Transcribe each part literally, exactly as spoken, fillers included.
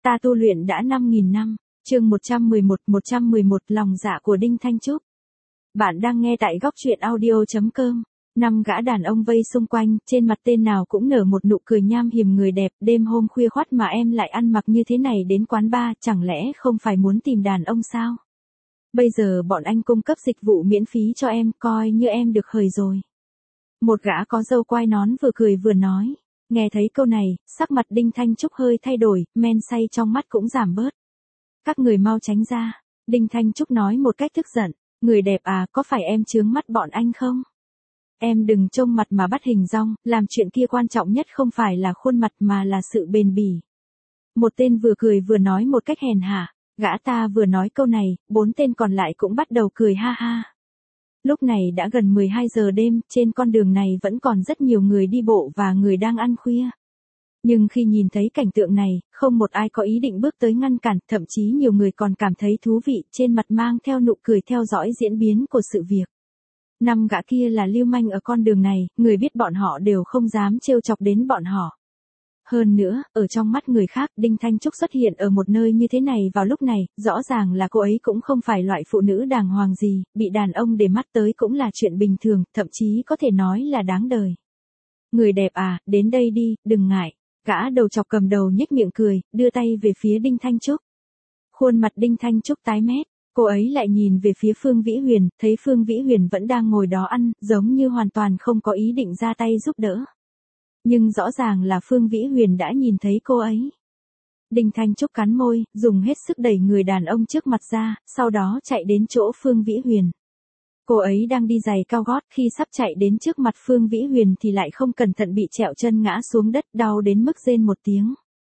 Ta tu luyện đã năm nghìn năm, chương một trăm mười một, một trăm mười một lòng dạ của Đinh Thanh Trúc. Bạn đang nghe tại góc truyện audio.com. Năm gã đàn ông vây xung quanh, trên mặt tên nào cũng nở một nụ cười nham hiểm người đẹp. Đêm hôm khuya khoắt mà em lại ăn mặc như thế này đến quán bar, chẳng lẽ không phải muốn tìm đàn ông sao? Bây giờ bọn anh cung cấp dịch vụ miễn phí cho em, coi như em được hời rồi. Một gã có râu quai nón vừa cười vừa nói. Nghe thấy câu này, sắc mặt Đinh Thanh Trúc hơi thay đổi, men say trong mắt cũng giảm bớt. Các người mau tránh ra. Đinh Thanh Trúc nói một cách tức giận. Người đẹp à, có phải em chướng mắt bọn anh không? Em đừng trông mặt mà bắt hình dong, làm chuyện kia quan trọng nhất không phải là khuôn mặt mà là sự bền bỉ. Một tên vừa cười vừa nói một cách hèn hạ. Gã ta vừa nói câu này, bốn tên còn lại cũng bắt đầu cười ha ha. Lúc này đã gần mười hai giờ đêm, trên con đường này vẫn còn rất nhiều người đi bộ và người đang ăn khuya. Nhưng khi nhìn thấy cảnh tượng này, không một ai có ý định bước tới ngăn cản, thậm chí nhiều người còn cảm thấy thú vị, trên mặt mang theo nụ cười theo dõi diễn biến của sự việc. Năm gã kia là lưu manh ở con đường này, người biết bọn họ đều không dám trêu chọc đến bọn họ. Hơn nữa, ở trong mắt người khác, Đinh Thanh Trúc xuất hiện ở một nơi như thế này vào lúc này, rõ ràng là cô ấy cũng không phải loại phụ nữ đàng hoàng gì, bị đàn ông để mắt tới cũng là chuyện bình thường, thậm chí có thể nói là đáng đời. Người đẹp à, đến đây đi, đừng ngại. Gã đầu chọc cầm đầu nhếch miệng cười, đưa tay về phía Đinh Thanh Trúc. Khuôn mặt Đinh Thanh Trúc tái mét, cô ấy lại nhìn về phía Phương Vĩ Huyền, thấy Phương Vĩ Huyền vẫn đang ngồi đó ăn, giống như hoàn toàn không có ý định ra tay giúp đỡ. Nhưng rõ ràng là Phương Vĩ Huyền đã nhìn thấy cô ấy. Đinh Thanh Trúc cắn môi, dùng hết sức đẩy người đàn ông trước mặt ra, sau đó chạy đến chỗ Phương Vĩ Huyền. Cô ấy đang đi giày cao gót, khi sắp chạy đến trước mặt Phương Vĩ Huyền thì lại không cẩn thận bị trẹo chân ngã xuống đất, đau đến mức rên một tiếng.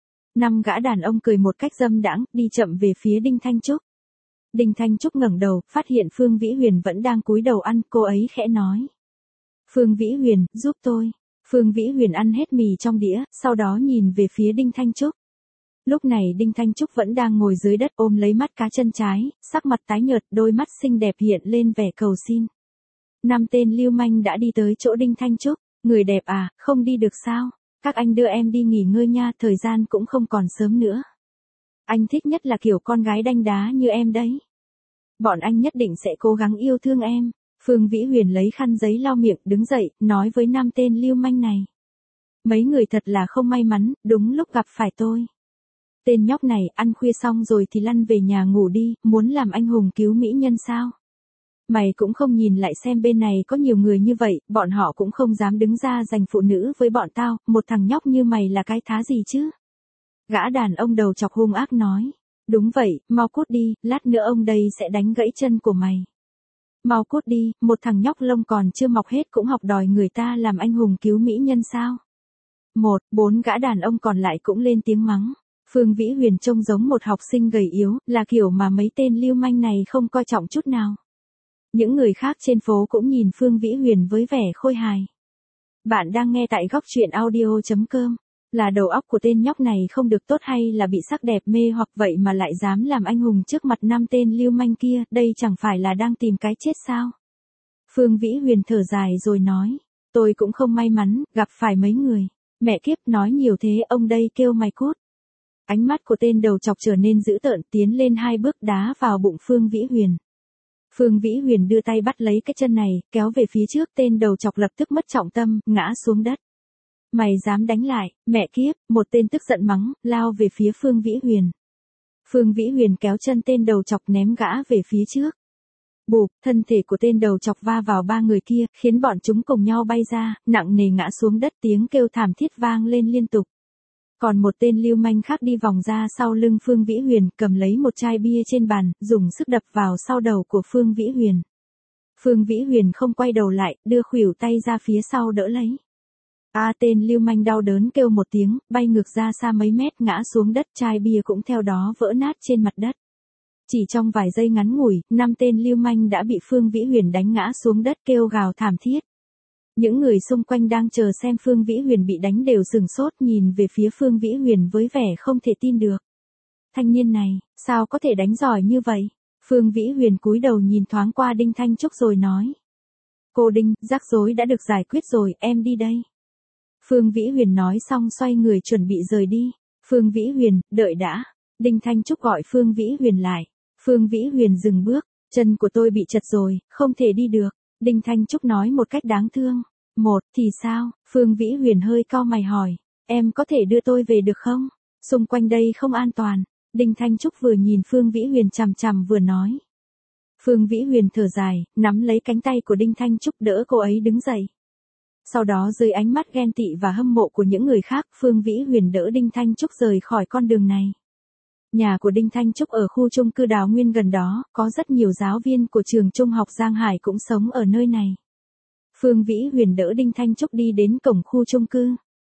Năm gã đàn ông cười một cách dâm đãng, đi chậm về phía Đinh Thanh Trúc. Đinh Thanh Trúc ngẩng đầu, phát hiện Phương Vĩ Huyền vẫn đang cúi đầu ăn, cô ấy khẽ nói. Phương Vĩ Huyền, giúp tôi. Phương Vĩ Huyền ăn hết mì trong đĩa, sau đó nhìn về phía Đinh Thanh Trúc. Lúc này Đinh Thanh Trúc vẫn đang ngồi dưới đất ôm lấy mắt cá chân trái, sắc mặt tái nhợt, đôi mắt xinh đẹp hiện lên vẻ cầu xin. Năm tên lưu manh đã đi tới chỗ Đinh Thanh Trúc. Người đẹp à, không đi được sao? Các anh đưa em đi nghỉ ngơi nha, thời gian cũng không còn sớm nữa. Anh thích nhất là kiểu con gái đanh đá như em đấy. Bọn anh nhất định sẽ cố gắng yêu thương em. Phương Vĩ Huyền lấy khăn giấy lau miệng, đứng dậy, nói với năm tên lưu manh này. Mấy người thật là không may mắn, đúng lúc gặp phải tôi. Tên nhóc này, ăn khuya xong rồi thì lăn về nhà ngủ đi, muốn làm anh hùng cứu mỹ nhân sao? Mày cũng không nhìn lại xem bên này có nhiều người như vậy, bọn họ cũng không dám đứng ra giành phụ nữ với bọn tao, một thằng nhóc như mày là cái thá gì chứ? Gã đàn ông đầu chọc hung ác nói. Đúng vậy, mau cút đi, lát nữa ông đây sẽ đánh gãy chân của mày. Mau cút đi, một thằng nhóc lông còn chưa mọc hết cũng học đòi người ta làm anh hùng cứu mỹ nhân sao? Một, bốn gã đàn ông còn lại cũng lên tiếng mắng. Phương Vĩ Huyền trông giống một học sinh gầy yếu, là kiểu mà mấy tên lưu manh này không coi trọng chút nào. Những người khác trên phố cũng nhìn Phương Vĩ Huyền với vẻ khôi hài. Bạn đang nghe tại góc truyện audio.com. Là đầu óc của tên nhóc này không được tốt hay là bị sắc đẹp mê hoặc vậy mà lại dám làm anh hùng trước mặt năm tên lưu manh kia, đây chẳng phải là đang tìm cái chết sao? Phương Vĩ Huyền thở dài rồi nói, tôi cũng không may mắn, gặp phải mấy người. Mẹ kiếp nói nhiều thế, ông đây kêu mày cút. Ánh mắt của tên đầu chọc trở nên dữ tợn, tiến lên hai bước đá vào bụng Phương Vĩ Huyền. Phương Vĩ Huyền đưa tay bắt lấy cái chân này, kéo về phía trước, tên đầu chọc lập tức mất trọng tâm, ngã xuống đất. Mày dám đánh lại, mẹ kiếp, một tên tức giận mắng, lao về phía Phương Vĩ Huyền. Phương Vĩ Huyền kéo chân tên đầu chọc ném gã về phía trước. Bụp, thân thể của tên đầu chọc va vào ba người kia, khiến bọn chúng cùng nhau bay ra, nặng nề ngã xuống đất, tiếng kêu thảm thiết vang lên liên tục. Còn một tên lưu manh khác đi vòng ra sau lưng Phương Vĩ Huyền, cầm lấy một chai bia trên bàn, dùng sức đập vào sau đầu của Phương Vĩ Huyền. Phương Vĩ Huyền không quay đầu lại, đưa khuỷu tay ra phía sau đỡ lấy. A à, tên lưu manh đau đớn kêu một tiếng, bay ngược ra xa mấy mét, ngã xuống đất, chai bia cũng theo đó vỡ nát trên mặt đất. Chỉ trong vài giây ngắn ngủi, năm tên lưu manh đã bị Phương Vĩ Huyền đánh ngã xuống đất kêu gào thảm thiết. Những người xung quanh đang chờ xem Phương Vĩ Huyền bị đánh đều sừng sốt nhìn về phía Phương Vĩ Huyền với vẻ không thể tin được. Thanh niên này, sao có thể đánh giỏi như vậy? Phương Vĩ Huyền cúi đầu nhìn thoáng qua Đinh Thanh Trúc rồi nói. Cô Đinh, rắc rối đã được giải quyết rồi, em đi đây. Phương Vĩ Huyền nói xong xoay người chuẩn bị rời đi. Phương Vĩ Huyền, đợi đã. Đinh Thanh Trúc gọi Phương Vĩ Huyền lại. Phương Vĩ Huyền dừng bước, chân của tôi bị chật rồi, không thể đi được. Đinh Thanh Trúc nói một cách đáng thương. Một, thì sao? Phương Vĩ Huyền hơi cau mày hỏi. Em có thể đưa tôi về được không? Xung quanh đây không an toàn. Đinh Thanh Trúc vừa nhìn Phương Vĩ Huyền chằm chằm vừa nói. Phương Vĩ Huyền thở dài, nắm lấy cánh tay của Đinh Thanh Trúc đỡ cô ấy đứng dậy. Sau đó dưới ánh mắt ghen tị và hâm mộ của những người khác, Phương Vĩ Huyền đỡ Đinh Thanh Trúc rời khỏi con đường này. Nhà của Đinh Thanh Trúc ở khu chung cư Đào Nguyên gần đó, có rất nhiều giáo viên của trường trung học Giang Hải cũng sống ở nơi này. Phương Vĩ Huyền đỡ Đinh Thanh Trúc đi đến cổng khu chung cư.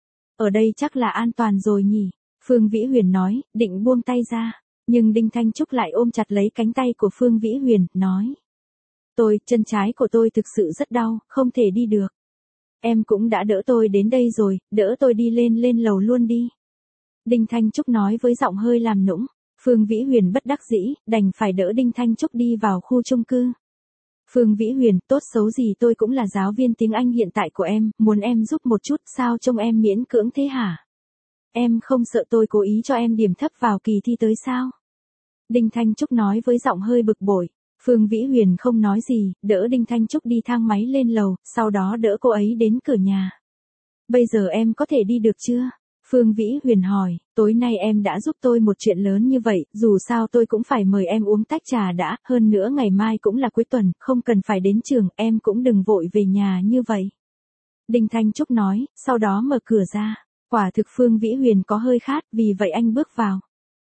Ở đây chắc là an toàn rồi nhỉ? Phương Vĩ Huyền nói, định buông tay ra. Nhưng Đinh Thanh Trúc lại ôm chặt lấy cánh tay của Phương Vĩ Huyền, nói. Tôi, chân trái của tôi thực sự rất đau, không thể đi được. Em cũng đã đỡ tôi đến đây rồi, đỡ tôi đi lên lên lầu luôn đi. Đinh Thanh Trúc nói với giọng hơi làm nũng. Phương Vĩ Huyền bất đắc dĩ, đành phải đỡ Đinh Thanh Trúc đi vào khu chung cư. Phương Vĩ Huyền, tốt xấu gì tôi cũng là giáo viên tiếng Anh hiện tại của em, muốn em giúp một chút, sao trông em miễn cưỡng thế hả? Em không sợ tôi cố ý cho em điểm thấp vào kỳ thi tới sao? Đinh Thanh Trúc nói với giọng hơi bực bội. Phương Vĩ Huyền không nói gì, đỡ Đinh Thanh Trúc đi thang máy lên lầu, sau đó đỡ cô ấy đến cửa nhà. Bây giờ em có thể đi được chưa? Phương Vĩ Huyền hỏi, tối nay em đã giúp tôi một chuyện lớn như vậy, dù sao tôi cũng phải mời em uống tách trà đã, hơn nữa ngày mai cũng là cuối tuần, không cần phải đến trường, em cũng đừng vội về nhà như vậy. Đinh Thanh Trúc nói, sau đó mở cửa ra. Quả thực Phương Vĩ Huyền có hơi khát, vì vậy anh bước vào.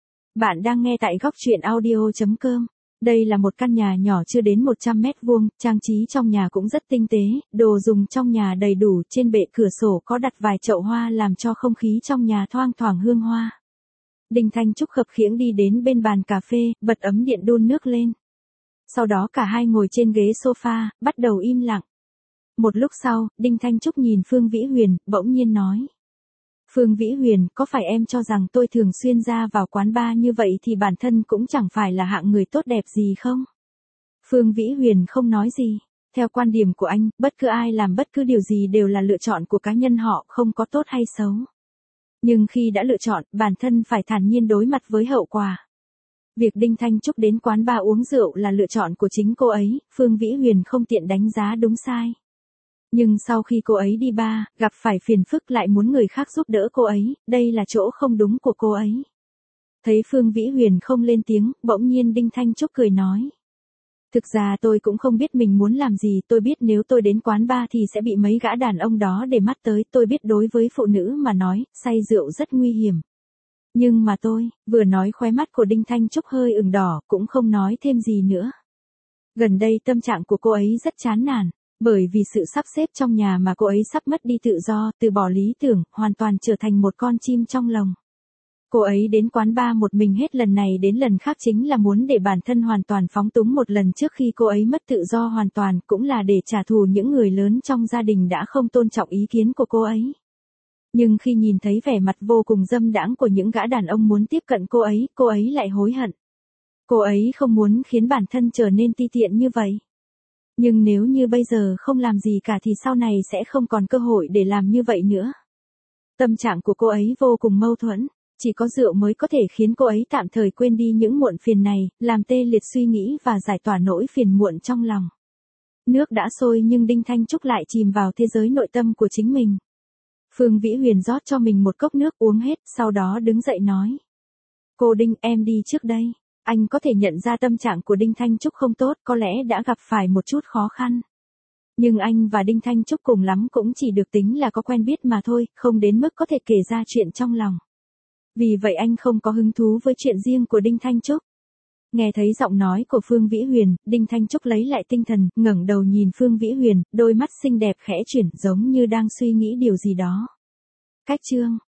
Bạn đang nghe tại góc truyện audio chấm com. Đây là một căn nhà nhỏ chưa đến một trăm mét vuông, trang trí trong nhà cũng rất tinh tế, đồ dùng trong nhà đầy đủ, trên bệ cửa sổ có đặt vài chậu hoa làm cho không khí trong nhà thoang thoảng hương hoa. Đinh Thanh Trúc khập khiễng đi đến bên bàn cà phê, bật ấm điện đun nước lên. Sau đó cả hai ngồi trên ghế sofa, bắt đầu im lặng. Một lúc sau, Đinh Thanh Trúc nhìn Phương Vĩ Huyền, bỗng nhiên nói. Phương Vĩ Huyền, có phải em cho rằng tôi thường xuyên ra vào quán bar như vậy thì bản thân cũng chẳng phải là hạng người tốt đẹp gì không? Phương Vĩ Huyền không nói gì. Theo quan điểm của anh, bất cứ ai làm bất cứ điều gì đều là lựa chọn của cá nhân họ, không có tốt hay xấu. Nhưng khi đã lựa chọn, bản thân phải thản nhiên đối mặt với hậu quả. Việc Đinh Thanh Trúc đến quán bar uống rượu là lựa chọn của chính cô ấy, Phương Vĩ Huyền không tiện đánh giá đúng sai. Nhưng sau khi cô ấy đi bar, gặp phải phiền phức lại muốn người khác giúp đỡ cô ấy, đây là chỗ không đúng của cô ấy. Thấy Phương Vĩ Huyền không lên tiếng, bỗng nhiên Đinh Thanh Trúc cười nói. Thực ra tôi cũng không biết mình muốn làm gì, tôi biết nếu tôi đến quán bar thì sẽ bị mấy gã đàn ông đó để mắt tới, tôi biết đối với phụ nữ mà nói, say rượu rất nguy hiểm. Nhưng mà tôi, vừa nói khóe mắt của Đinh Thanh Trúc hơi ửng đỏ, cũng không nói thêm gì nữa. Gần đây tâm trạng của cô ấy rất chán nản. Bởi vì sự sắp xếp trong nhà mà cô ấy sắp mất đi tự do, từ bỏ lý tưởng, hoàn toàn trở thành một con chim trong lồng. Cô ấy đến quán bar một mình hết lần này đến lần khác chính là muốn để bản thân hoàn toàn phóng túng một lần trước khi cô ấy mất tự do hoàn toàn, cũng là để trả thù những người lớn trong gia đình đã không tôn trọng ý kiến của cô ấy. Nhưng khi nhìn thấy vẻ mặt vô cùng dâm đãng của những gã đàn ông muốn tiếp cận cô ấy, cô ấy lại hối hận. Cô ấy không muốn khiến bản thân trở nên ti tiện như vậy. Nhưng nếu như bây giờ không làm gì cả thì sau này sẽ không còn cơ hội để làm như vậy nữa. Tâm trạng của cô ấy vô cùng mâu thuẫn, chỉ có rượu mới có thể khiến cô ấy tạm thời quên đi những muộn phiền này, làm tê liệt suy nghĩ và giải tỏa nỗi phiền muộn trong lòng. Nước đã sôi nhưng Đinh Thanh Trúc lại chìm vào thế giới nội tâm của chính mình. Phương Vĩ Huyền rót cho mình một cốc nước uống hết, sau đó đứng dậy nói. Cô Đinh, em đi trước đây. Anh có thể nhận ra tâm trạng của Đinh Thanh Trúc không tốt, có lẽ đã gặp phải một chút khó khăn. Nhưng anh và Đinh Thanh Trúc cùng lắm cũng chỉ được tính là có quen biết mà thôi, không đến mức có thể kể ra chuyện trong lòng. Vì vậy anh không có hứng thú với chuyện riêng của Đinh Thanh Trúc. Nghe thấy giọng nói của Phương Vĩ Huyền, Đinh Thanh Trúc lấy lại tinh thần, ngẩng đầu nhìn Phương Vĩ Huyền, đôi mắt xinh đẹp khẽ chuyển giống như đang suy nghĩ điều gì đó. Cách chương